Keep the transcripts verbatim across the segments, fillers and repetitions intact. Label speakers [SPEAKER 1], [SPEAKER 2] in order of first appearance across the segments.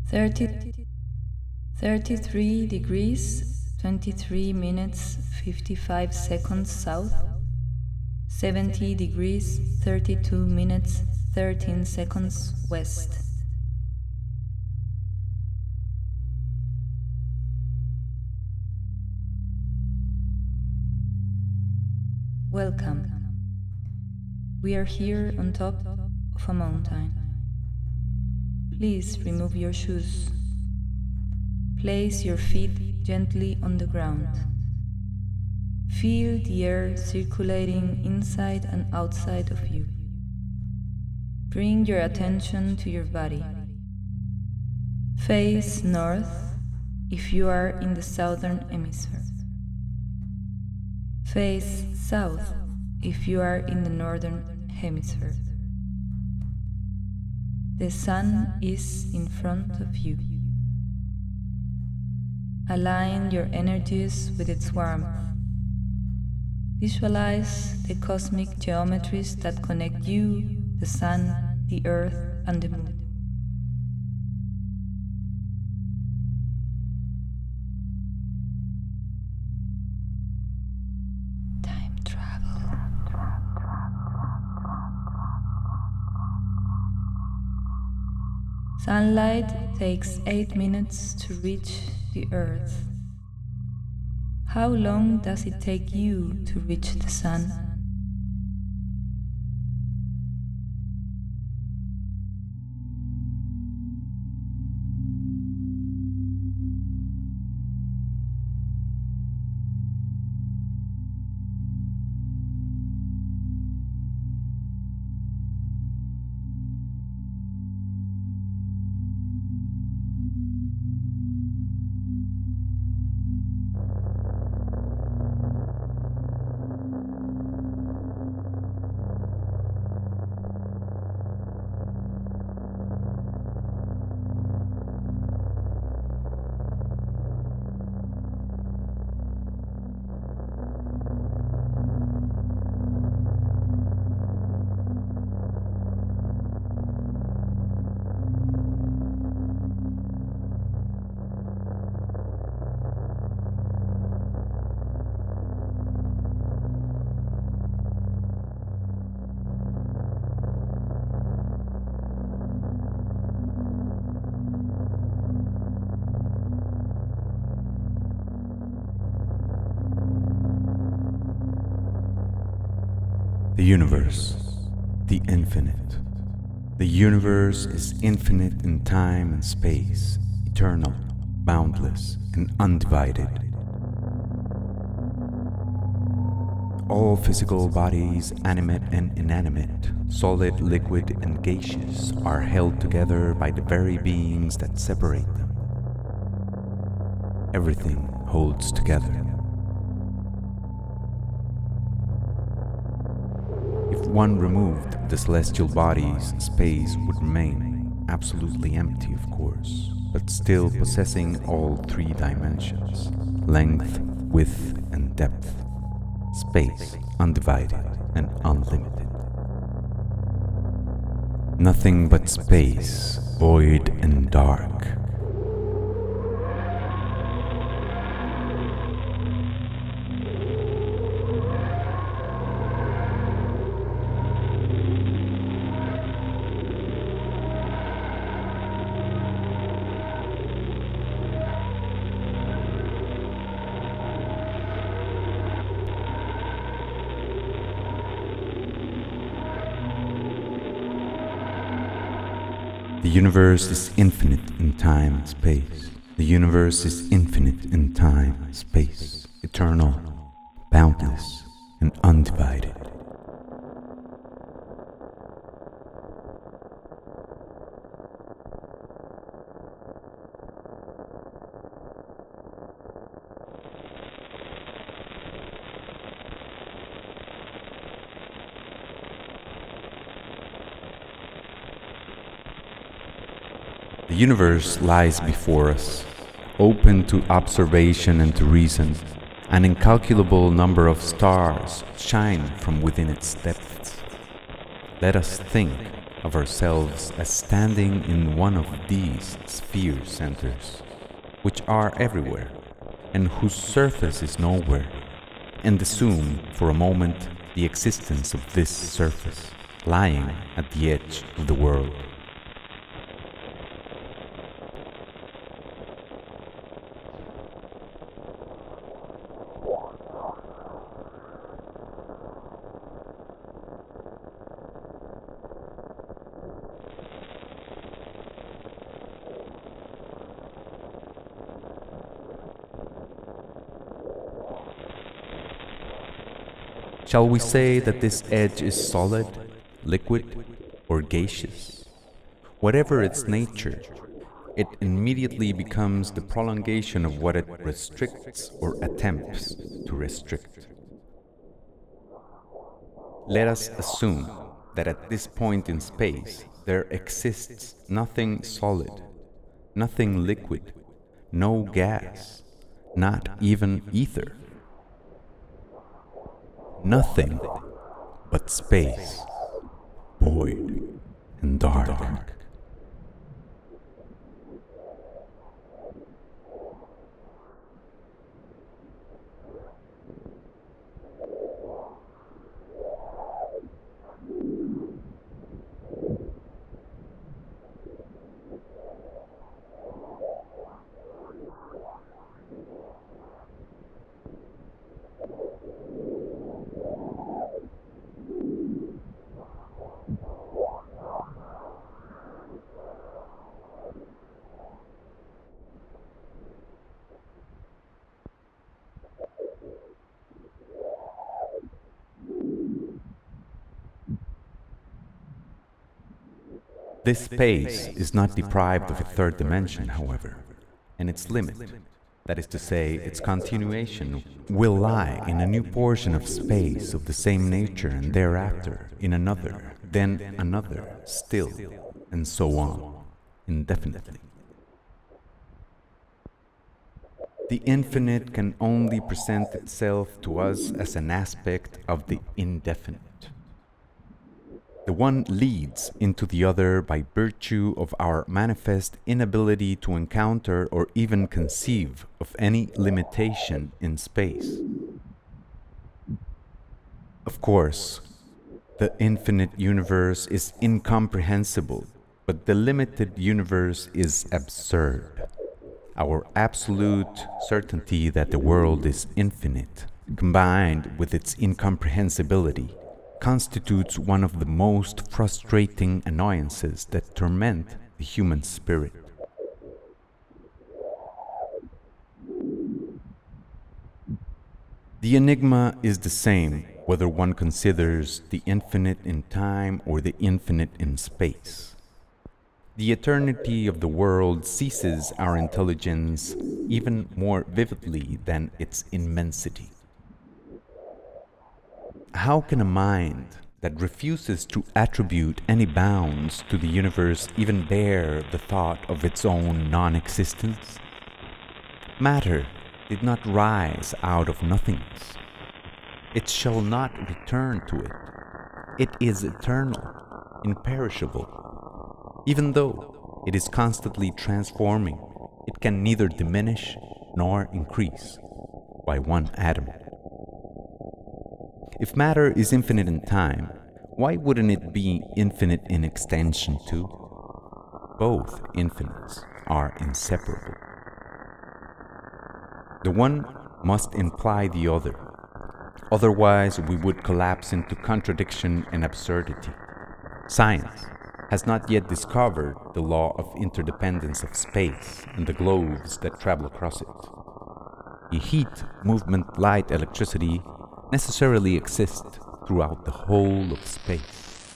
[SPEAKER 1] thirty, thirty-three degrees, twenty-three minutes, fifty-five seconds south, seventy degrees, thirty-two minutes, thirteen seconds west. Welcome. We are here on top of a mountain. Please remove your shoes. Place your feet gently on the ground. Feel the air circulating inside and outside of you. Bring your attention to your body. Face north if you are in the southern hemisphere. Face south if you are in the northern hemisphere. The sun is in front of you. Align your energies with its warmth. Visualize the cosmic geometries that connect you, the sun, the earth, and the moon. Time travel. Sunlight takes eight minutes to reach the earth. How long does it take you to reach the sun?
[SPEAKER 2] The universe, the infinite. The universe is infinite in time and space, eternal, boundless, and undivided. All physical bodies, animate and inanimate, solid, liquid, and gaseous, are held together by the very beings that separate them. Everything holds together. If one removed the celestial bodies, space would remain absolutely empty, of course, but still possessing all three dimensions: length, width, and depth. Space, undivided and unlimited. Nothing but space, void and dark. The universe is infinite in time and space. The universe is infinite in time and space, eternal, boundless, and undivided. The universe lies before us, open to observation and to reason. An incalculable number of stars shine from within its depths. Let us think of ourselves as standing in one of these sphere centers, which are everywhere and whose surface is nowhere, and assume for a moment the existence of this surface lying at the edge of the world. Shall we say that this edge is solid, liquid, or gaseous? Whatever its nature, it immediately becomes the prolongation of what it restricts or attempts to restrict. Let us assume that at this point in space there exists nothing solid, nothing liquid, no gas, not even ether. Nothing but space, void and dark. This space is not deprived of a third dimension, however, and its limit, that is to say, its continuation, will lie in a new portion of space of the same nature, and thereafter in another, then another, still, and so on, indefinitely. The infinite can only present itself to us as an aspect of the indefinite. The one leads into the other by virtue of our manifest inability to encounter or even conceive of any limitation in space. Of course, the infinite universe is incomprehensible, but the limited universe is absurd. Our absolute certainty that the world is infinite, combined with its incomprehensibility, constitutes one of the most frustrating annoyances that torment the human spirit. The enigma is the same whether one considers the infinite in time or the infinite in space. The eternity of the world seizes our intelligence even more vividly than its immensity. How can a mind that refuses to attribute any bounds to the universe even bear the thought of its own non-existence? Matter did not rise out of nothingness. It shall not return to it. It is eternal, imperishable. Even though it is constantly transforming, it can neither diminish nor increase by one atom. If matter is infinite in time, why wouldn't it be infinite in extension too? Both infinites are inseparable. The one must imply the other. Otherwise, we would collapse into contradiction and absurdity. Science has not yet discovered the law of interdependence of space and the globes that travel across it. The heat, movement, light, electricity necessarily exist throughout the whole of space.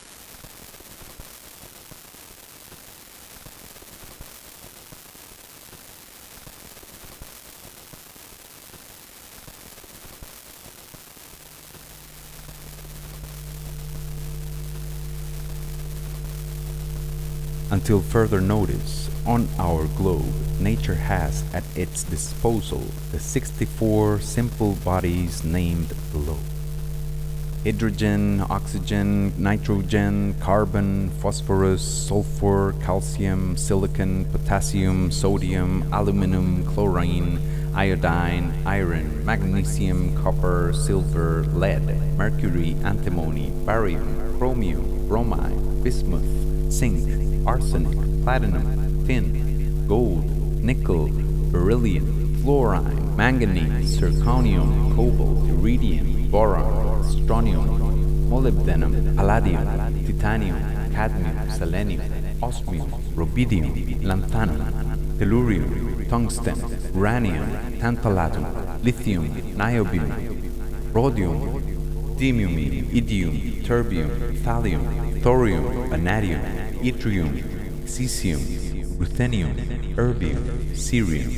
[SPEAKER 2] Until further notice, on our globe, nature has at its disposal the sixty-four simple bodies named below. hydrogen, oxygen, nitrogen, carbon, phosphorus, sulfur, calcium, silicon, potassium, sodium, aluminum, chlorine, iodine, iron, magnesium, copper, silver, lead, mercury, antimony, barium, chromium, bromide, bismuth, zinc, arsenic, platinum, tin, gold, nickel, beryllium, fluorine, manganese, zirconium, cobalt, iridium, boron, strontium, molybdenum, palladium, titanium, cadmium, selenium, osmium, rubidium, lanthanum, tellurium, tungsten, uranium, tantalum, lithium, niobium, rhodium, dimium, idium, terbium, thallium, thorium, vanadium, yttrium, cesium, ruthenium, erbium, cerium.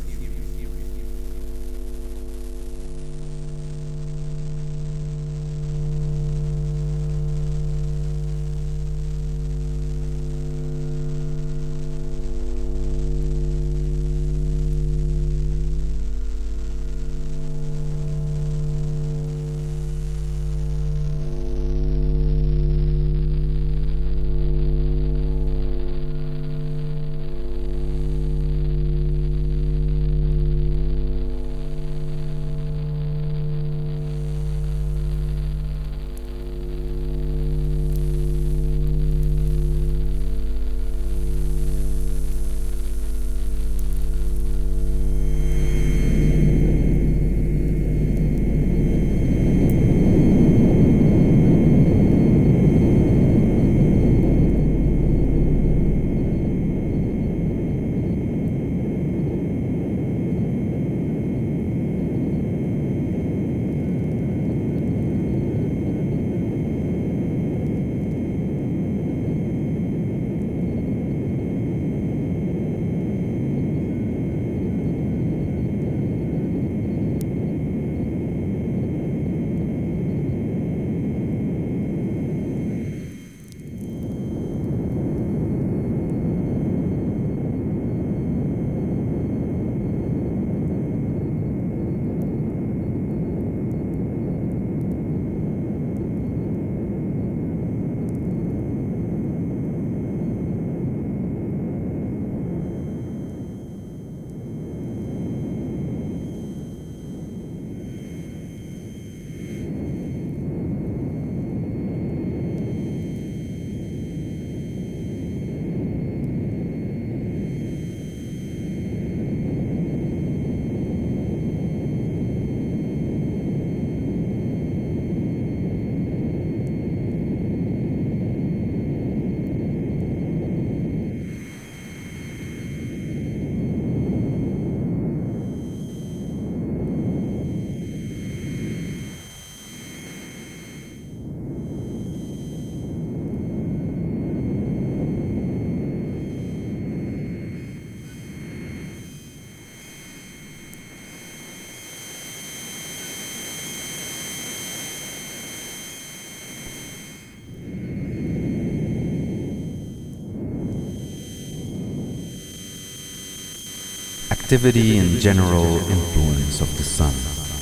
[SPEAKER 2] Activity and general influence of the Sun.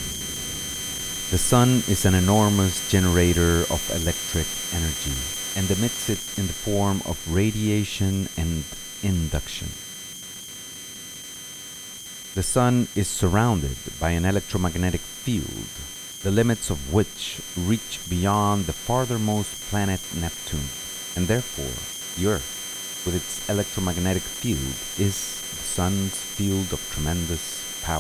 [SPEAKER 2] The Sun is an enormous generator of electric energy and emits it in the form of radiation and induction. The Sun is surrounded by an electromagnetic field, the limits of which reach beyond the farthermost planet Neptune, and therefore the Earth, with its electromagnetic field, is the Sun's field of tremendous power.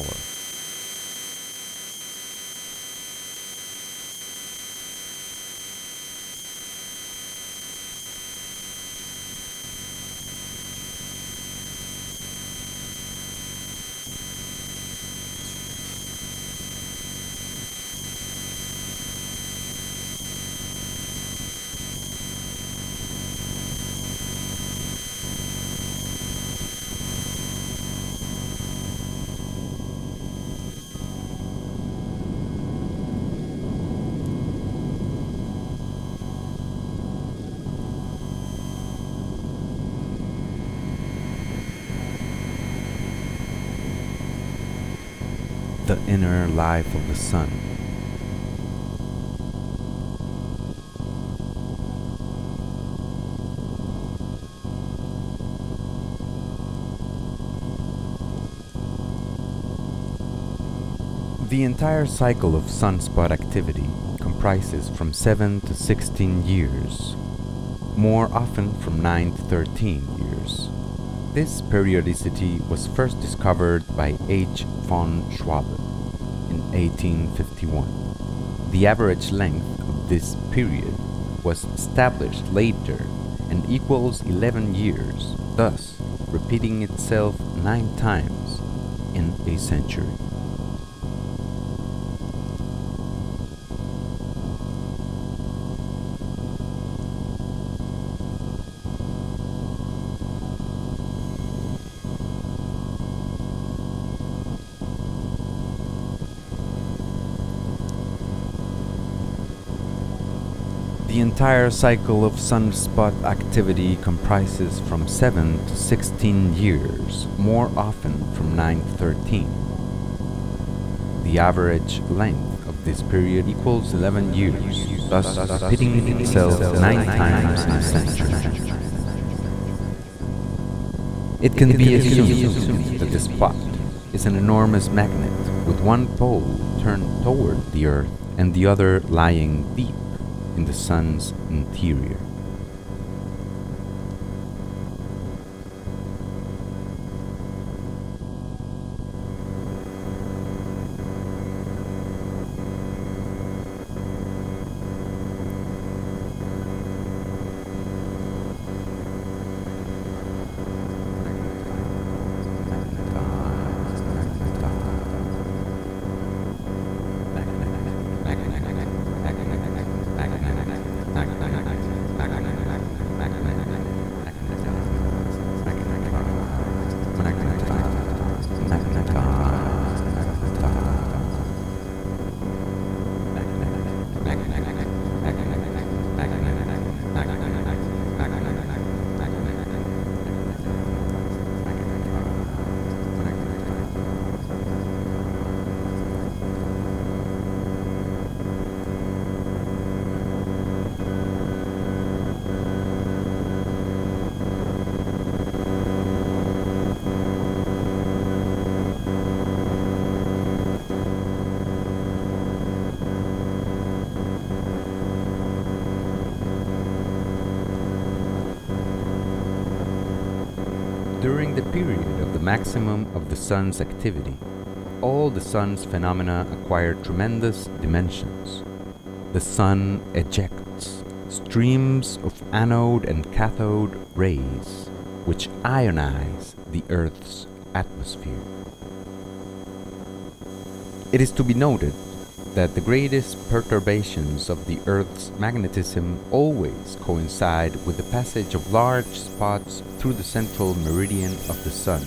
[SPEAKER 2] The inner life of the Sun. The entire cycle of sunspot activity comprises from seven to sixteen years, more often from nine to thirteen years. This periodicity was first discovered by H. von Schwabe in eighteen fifty-one. The average length of this period was established later and equals eleven years, thus repeating itself nine times in a century. The entire cycle of sunspot activity comprises from seven to sixteen years, more often from nine to thirteen. The average length of this period equals eleven years, thus repeating itself nine times in a century. It can be assumed that the spot is an enormous magnet with one pole turned toward the Earth and the other lying deep in the Sun's interior. During the period of the maximum of the Sun's activity, all the Sun's phenomena acquire tremendous dimensions. The Sun ejects streams of anode and cathode rays, which ionize the Earth's atmosphere. It is to be noted that the greatest perturbations of the Earth's magnetism always coincide with the passage of large spots through the central meridian of the Sun.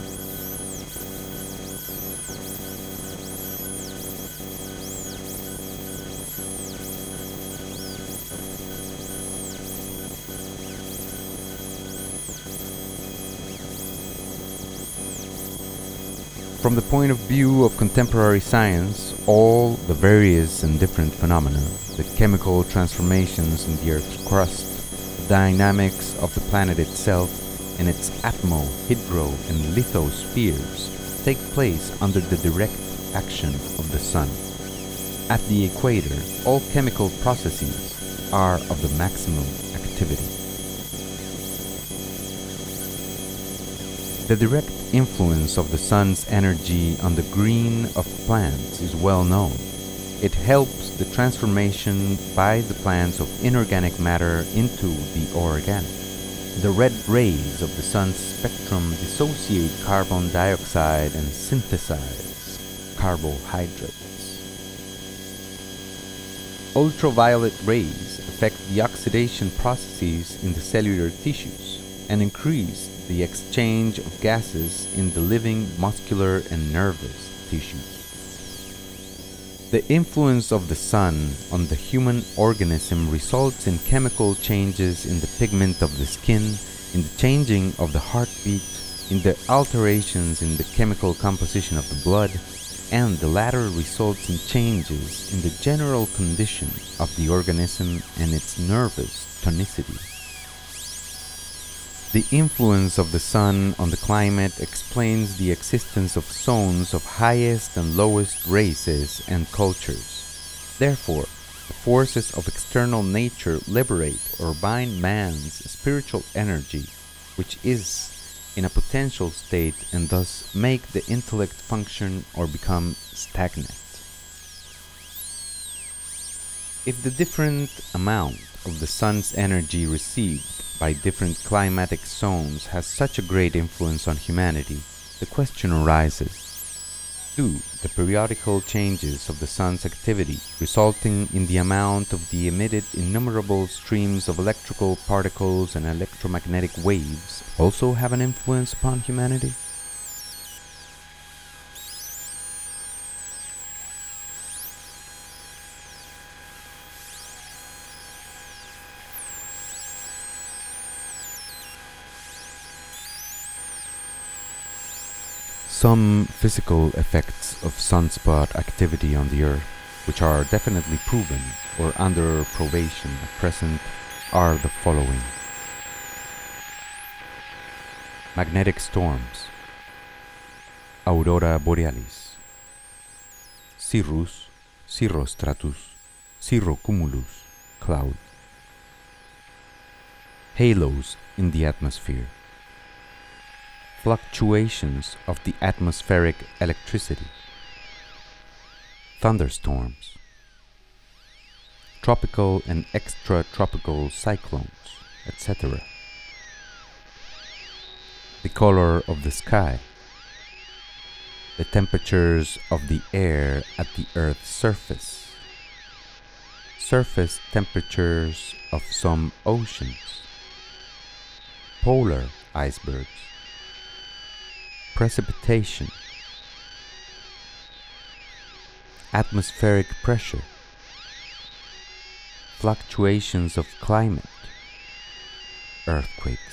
[SPEAKER 2] From the point of view of contemporary science, all the various and different phenomena, the chemical transformations in the Earth's crust, the dynamics of the planet itself, and its atmo, hydro, and lithospheres, take place under the direct action of the Sun. At the equator, all chemical processes are of the maximum activity. The direct influence of the Sun's energy on the green of plants is well known. It helps the transformation by the plants of inorganic matter into the organic. The red rays of the Sun's spectrum dissociate carbon dioxide and synthesize carbohydrates. Ultraviolet rays affect the oxidation processes in the cellular tissues and increase the exchange of gases in the living muscular and nervous tissues. The influence of the Sun on the human organism results in chemical changes in the pigment of the skin, in the changing of the heartbeat, in the alterations in the chemical composition of the blood, and the latter results in changes in the general condition of the organism and its nervous tonicity. The influence of the sun on the climate explains the existence of zones of highest and lowest races and cultures. Therefore, the forces of external nature liberate or bind man's spiritual energy, which is in a potential state, and thus make the intellect function or become stagnant. If the different amount of the sun's energy received by different climatic zones has such a great influence on humanity, the question arises: do the periodical changes of the sun's activity, resulting in the amount of the emitted innumerable streams of electrical particles and electromagnetic waves, also have an influence upon humanity? Some physical effects of sunspot activity on the Earth, which are definitely proven or under probation at present, are the following. Magnetic storms, Aurora Borealis, Cirrus, Cirrostratus, Cirrocumulus, cloud, halos in the atmosphere, fluctuations of the atmospheric electricity, thunderstorms, tropical and extratropical cyclones, et cetera. The color of the sky, the temperatures of the air at the Earth's surface, surface temperatures of some oceans, polar icebergs, precipitation, atmospheric pressure, fluctuations of climate, earthquakes.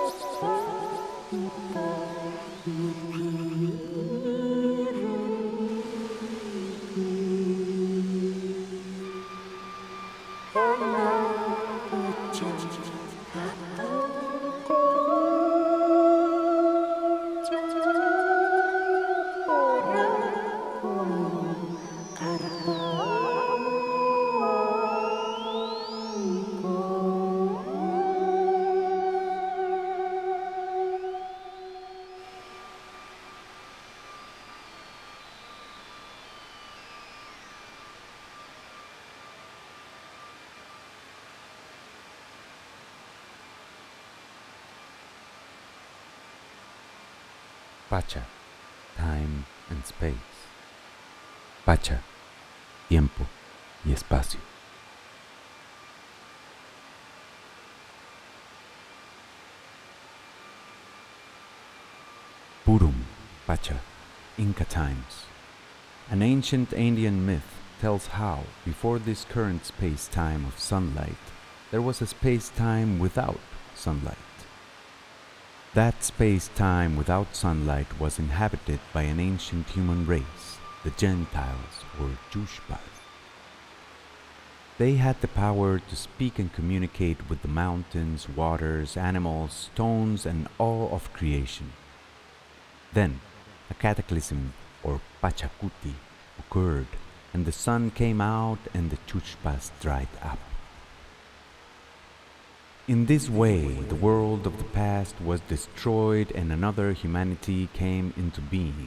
[SPEAKER 2] Pacha, time and space. Pacha, tiempo y espacio. Purum, Pacha, Inca times. An ancient Andean myth tells how, before this current space-time of sunlight, there was a space-time without sunlight. That space-time without sunlight was inhabited by an ancient human race, the Gentiles or Yushpas. They had the power to speak and communicate with the mountains, waters, animals, stones, and all of creation. Then, a cataclysm or Pachacuti occurred, and the sun came out and the Yushpas dried up. In this way, the world of the past was destroyed and another humanity came into being.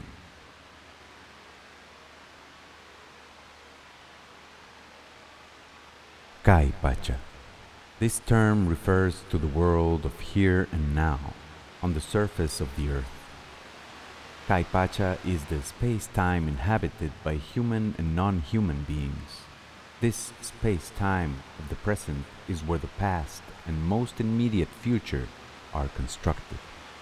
[SPEAKER 2] Kai Pacha. This term refers to the world of here and now, on the surface of the earth. Kai Pacha is the space-time inhabited by human and non-human beings. This space-time of the present is where the past and most immediate future are constructed.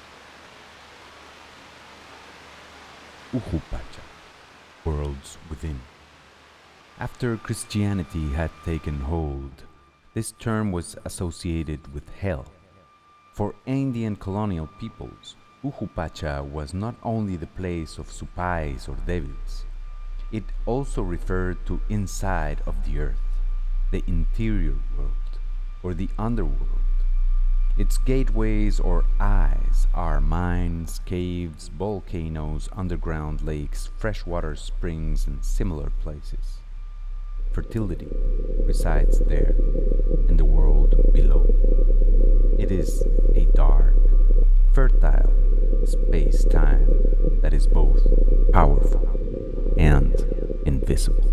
[SPEAKER 2] Uhu Pacha, worlds within. After Christianity had taken hold, this term was associated with hell. For Andean colonial peoples, Uhu Pacha was not only the place of supais or devils, it also referred to inside of the earth, the interior world, or the underworld. Its gateways or eyes are mines, caves, volcanoes, underground lakes, freshwater springs, and similar places. Fertility resides there, in the world below. It is a dark, fertile space-time that is both powerful and invisible.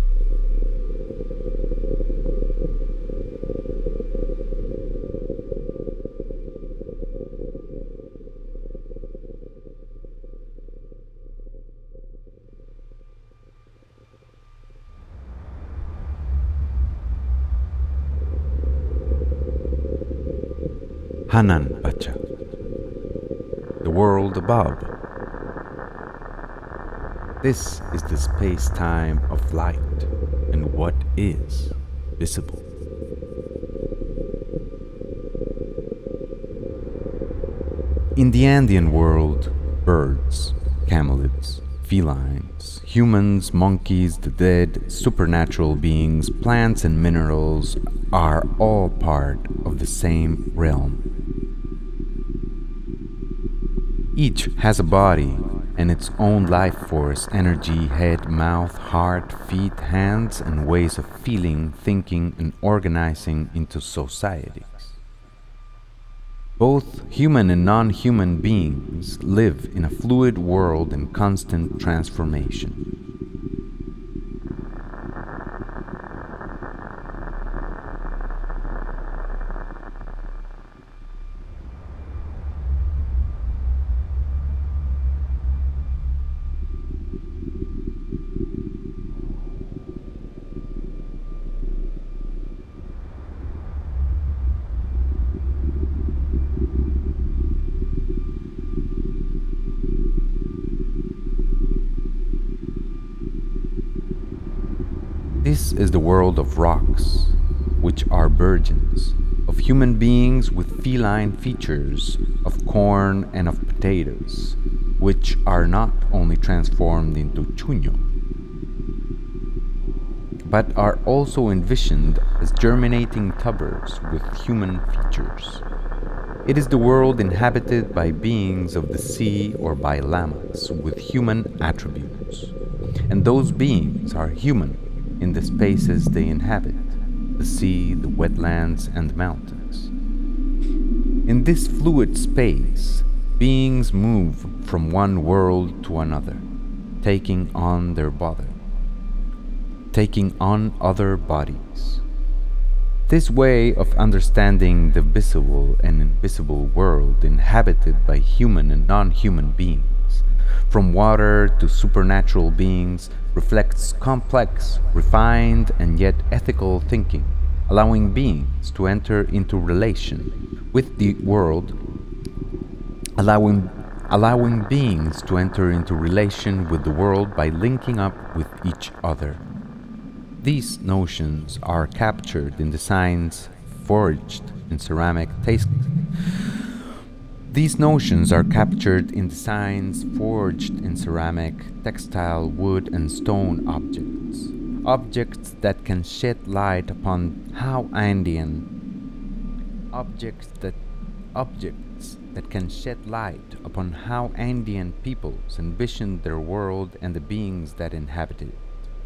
[SPEAKER 2] Hanan Pacha, the world above. This is the space-time of light and what is visible. In the Andean world, birds, camelids, felines, humans, monkeys, the dead, supernatural beings, plants and minerals are all part of the same realm. Each has a body and its own life force, energy, head, mouth, heart, feet, hands, and ways of feeling, thinking, and organizing into societies. Both human and non-human beings live in a fluid world in constant transformation. This is the world of rocks, which are virgins, of of human beings with feline features, of corn and of potatoes, which are not only transformed into chuño, but are also envisioned as germinating tubers with human features. It is the world inhabited by beings of the sea or by llamas with human attributes, and those beings are human in the spaces they inhabit, the sea, the wetlands, and the mountains. In this fluid space, beings move from one world to another, taking on their body, taking on other bodies. This way of understanding the visible and invisible world inhabited by human and non-human beings, from water to supernatural beings, reflects complex, refined, and yet ethical thinking, allowing beings to enter into relation with the world, allowing allowing beings to enter into relation with the world by linking up with each other. These notions are captured in designs forged in ceramic taste. These notions are captured in designs forged in ceramic, textile, wood, and stone objects. Objects that can shed light upon how Andean objects that objects that can shed light upon how Andean peoples envisioned their world and the beings that inhabit it.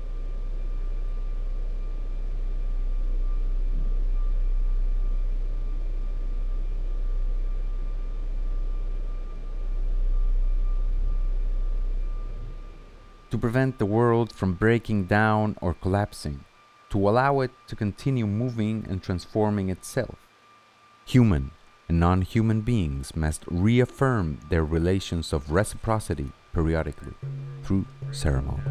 [SPEAKER 2] To prevent the world from breaking down or collapsing, to allow it to continue moving and transforming itself, human and non-human beings must reaffirm their relations of reciprocity periodically through ceremony.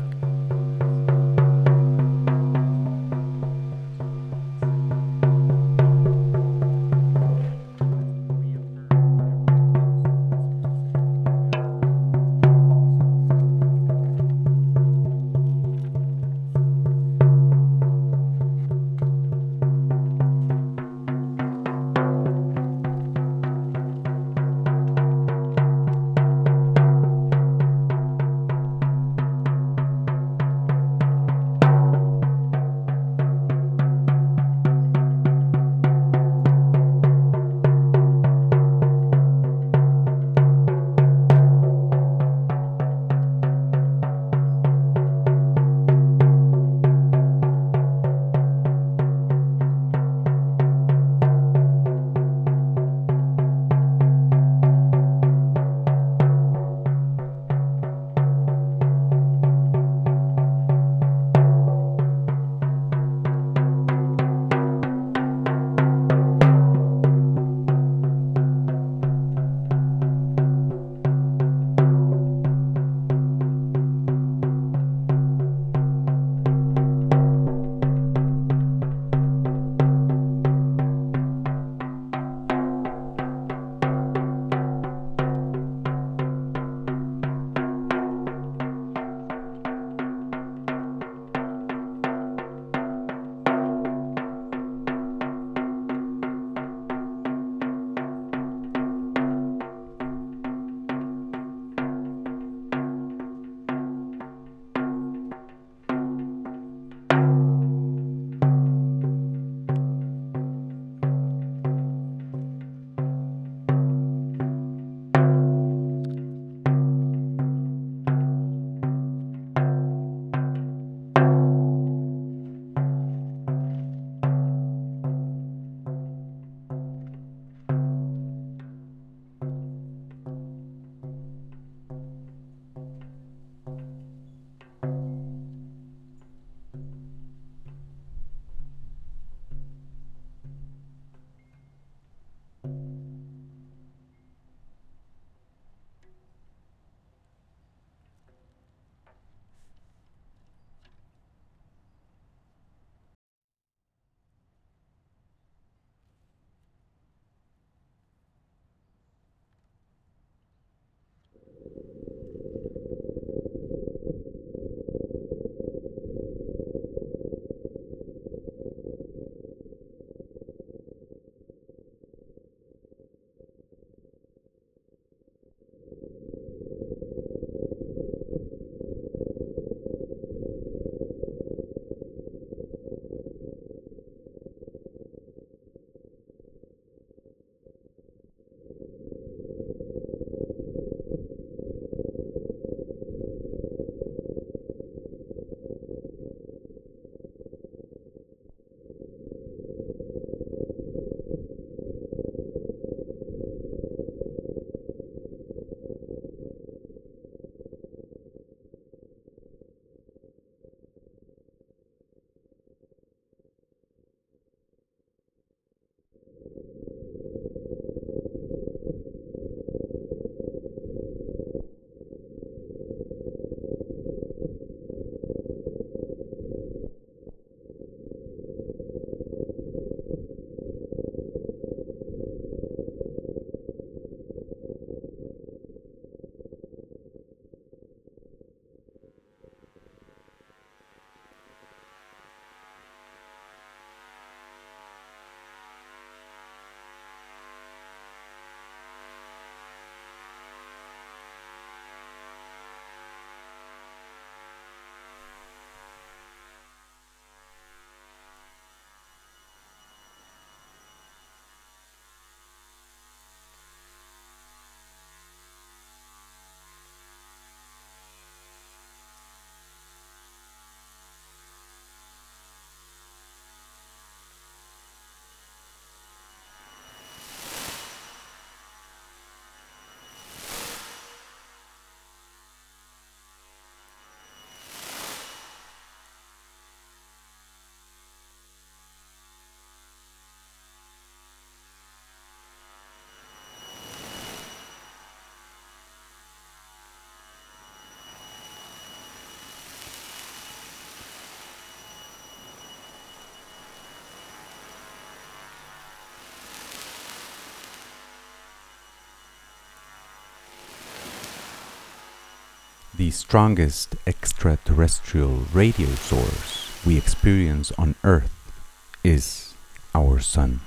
[SPEAKER 2] The strongest extraterrestrial radio source we experience on Earth is our Sun.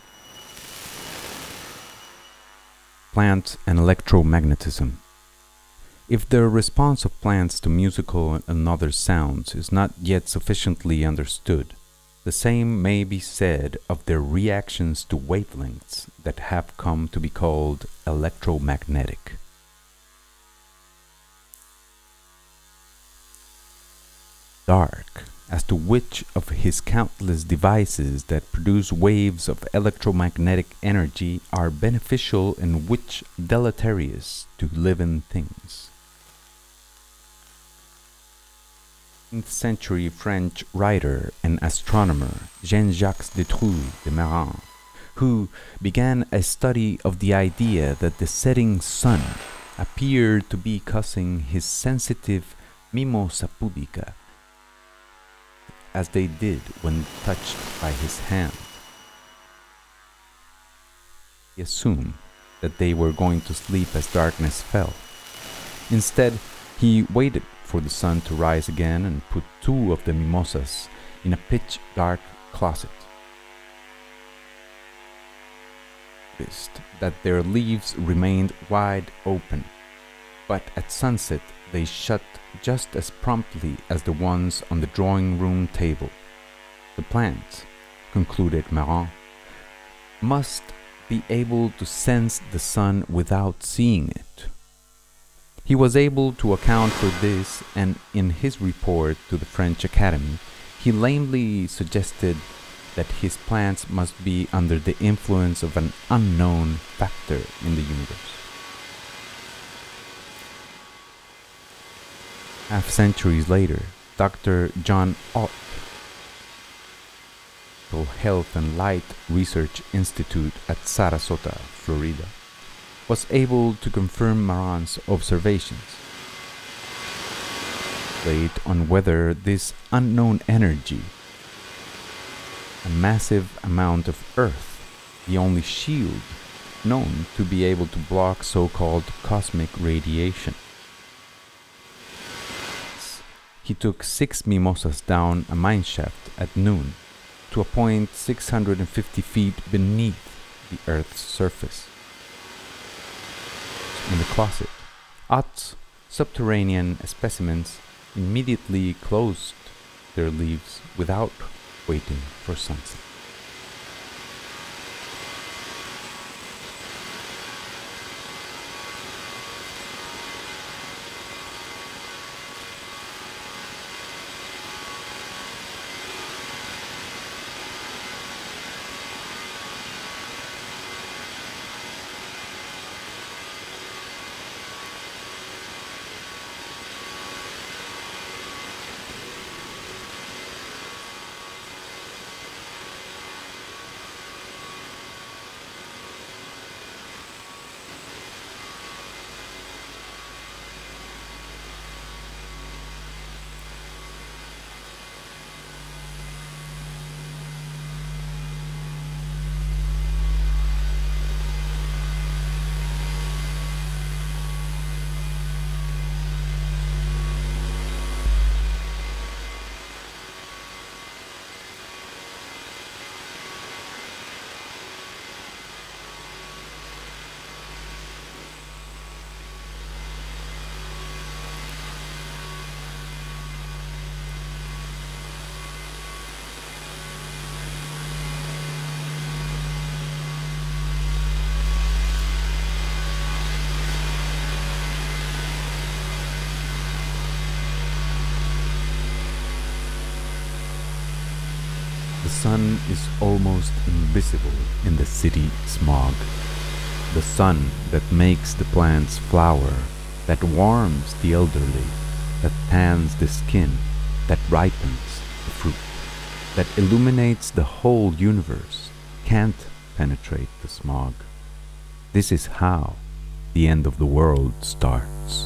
[SPEAKER 2] Plant and electromagnetism. If the response of plants to musical and other sounds is not yet sufficiently understood, the same may be said of their reactions to wavelengths that have come to be called electromagnetic. Dark as to which of his countless devices that produce waves of electromagnetic energy are beneficial and which deleterious to living things. nineteenth century French writer and astronomer Jean-Jacques Détruy de Méran, who began a study of the idea that the setting sun appeared to be causing his sensitive mimosa pudica as they did when touched by his hand. He assumed that they were going to sleep as darkness fell. Instead, he waited for the sun to rise again and put two of the mimosas in a pitch-dark closet. He noticed that their leaves remained wide open, but at sunset they shut just as promptly as the ones on the drawing room table. The plants, concluded Méran, must be able to sense the sun without seeing it. He was able to account for this, and in his report to the French Academy, he lamely suggested that his plants must be under the influence of an unknown factor in the universe. Half centuries later, Doctor John Ott, Health and Light Research Institute at Sarasota, Florida, was able to confirm Méran's observations. Late on whether this unknown energy, a massive amount of Earth, the only shield known to be able to block so-called cosmic radiation. He took six mimosas down a mineshaft at noon to a point six hundred fifty feet beneath the Earth's surface. In the closet, Ott's subterranean specimens immediately closed their leaves without waiting for sunset. The sun is almost invisible in the city smog. The sun that makes the plants flower, that warms the elderly, that tans the skin, that ripens the fruit, that illuminates the whole universe, can't penetrate the smog. This is how the end of the world starts.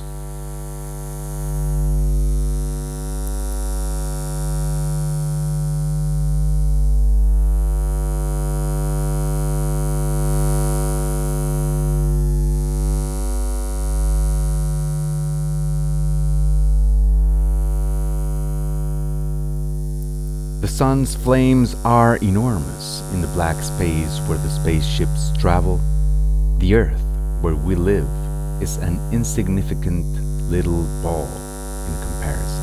[SPEAKER 2] sun's flames are enormous in the black space where the spaceships travel, the Earth, where we live, is an insignificant little ball in comparison.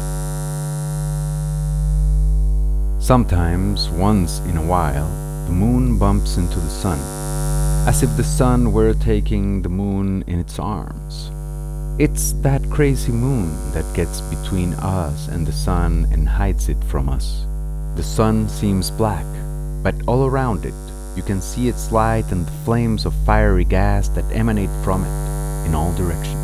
[SPEAKER 2] Sometimes, once in a while, the moon bumps into the sun, as if the sun were taking the moon in its arms. It's that crazy moon that gets between us and the sun and hides it from us. The sun seems black, but all around it you can see its light and the flames of fiery gas that emanate from it in all directions.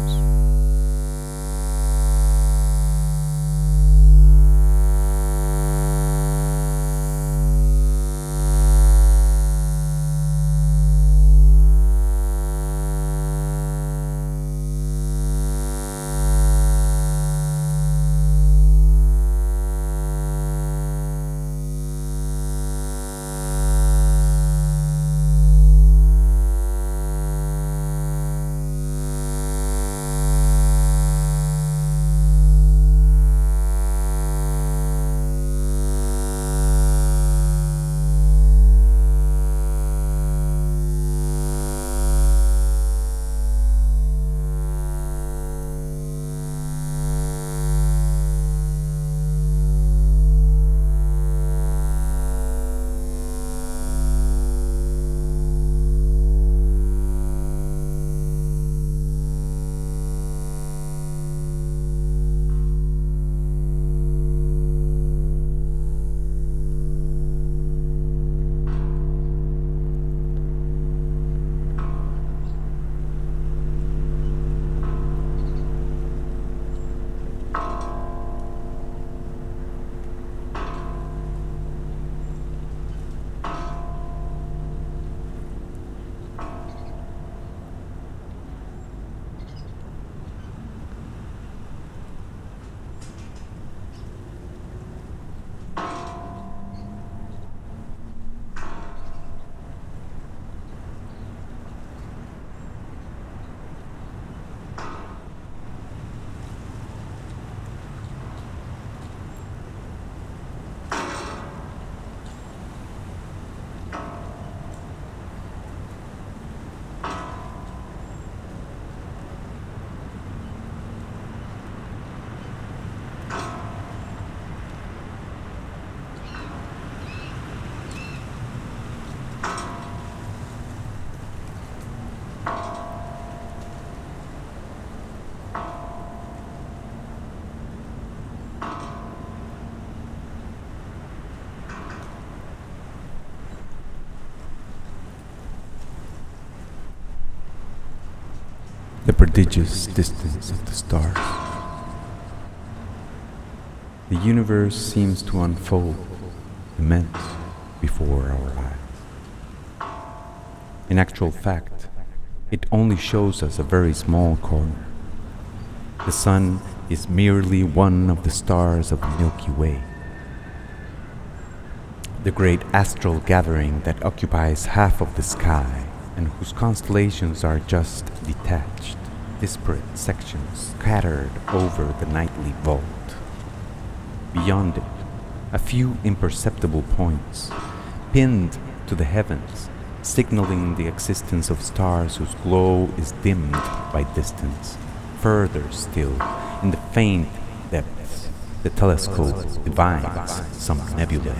[SPEAKER 2] The prodigious distance of the stars. The universe seems to unfold immense before our eyes. In actual fact, it only shows us a very small corner. The sun is merely one of the stars of the Milky Way, the great astral gathering that occupies half of the sky and whose constellations are just detached, disparate sections scattered over the nightly vault. Beyond it, a few imperceptible points, pinned to the heavens, signaling the existence of stars whose glow is dimmed by distance. Further still, in the faint depths, the telescope divines some nebula.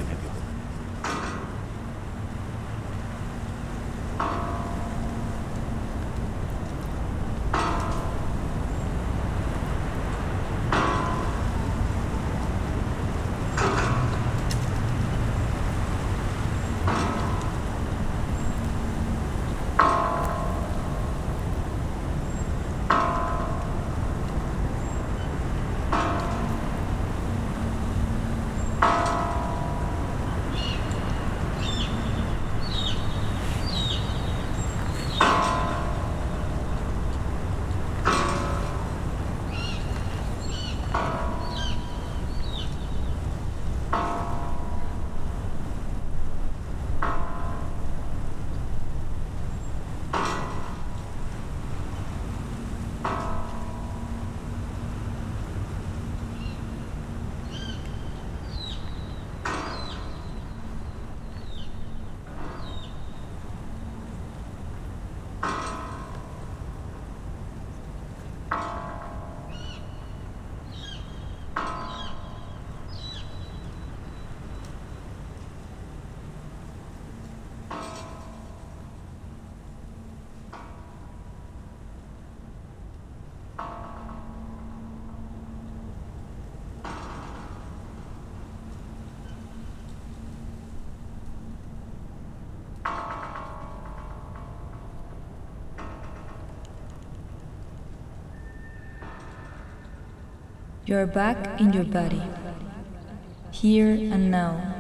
[SPEAKER 1] You are back in your body, here and now.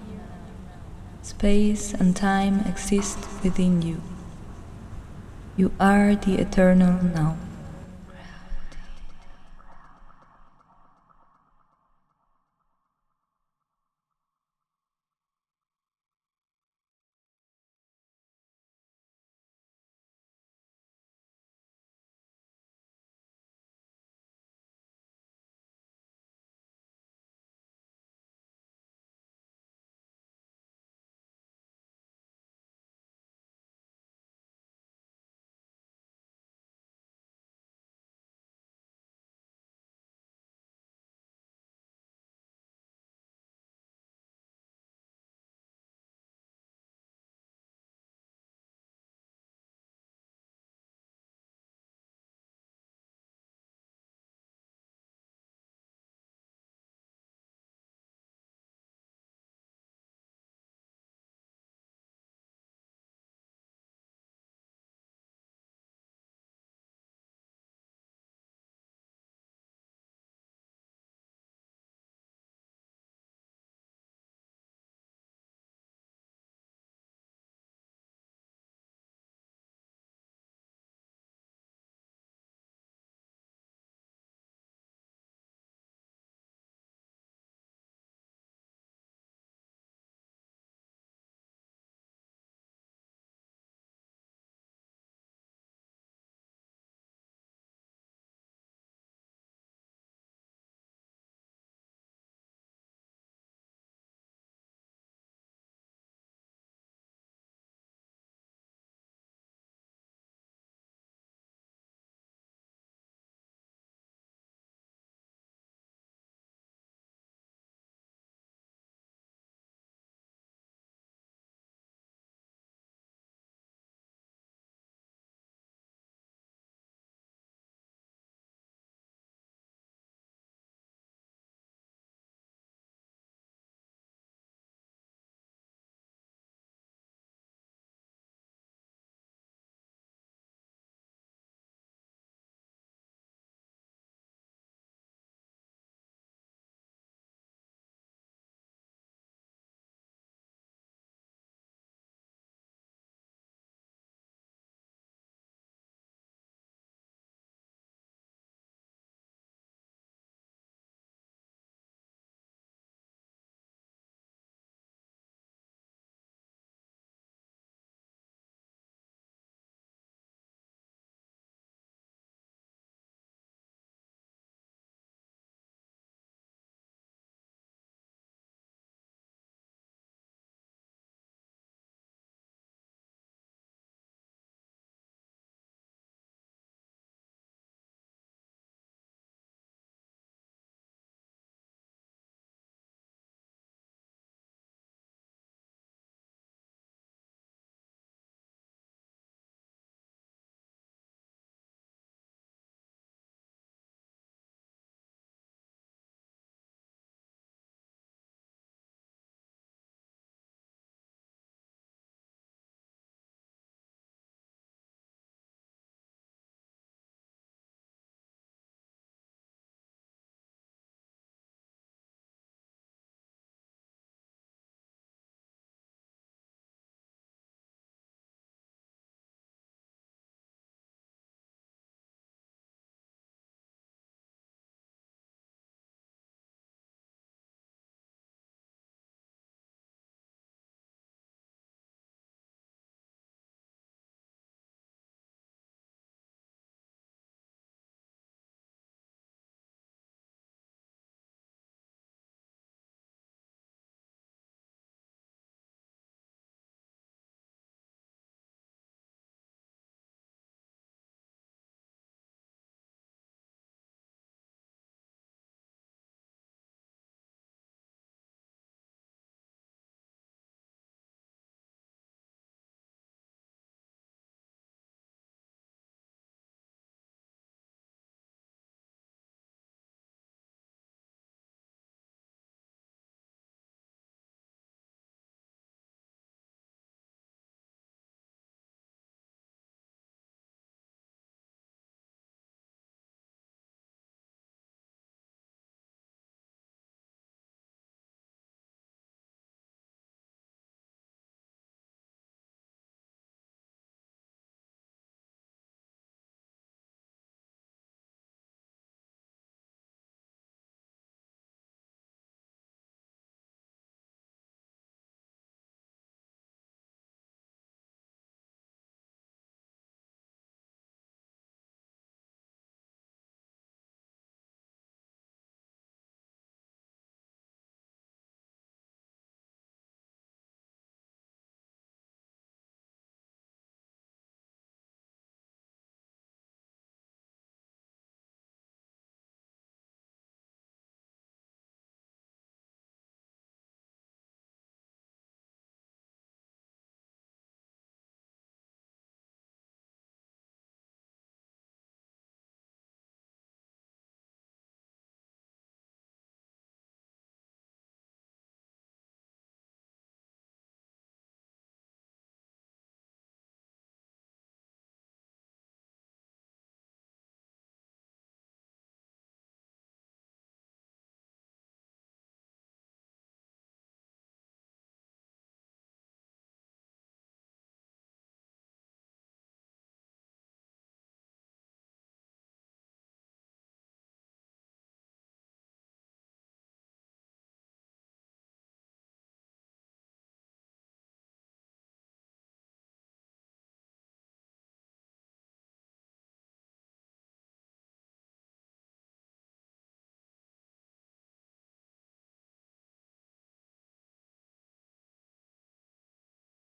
[SPEAKER 1] Space and time exist within you. You are the eternal now.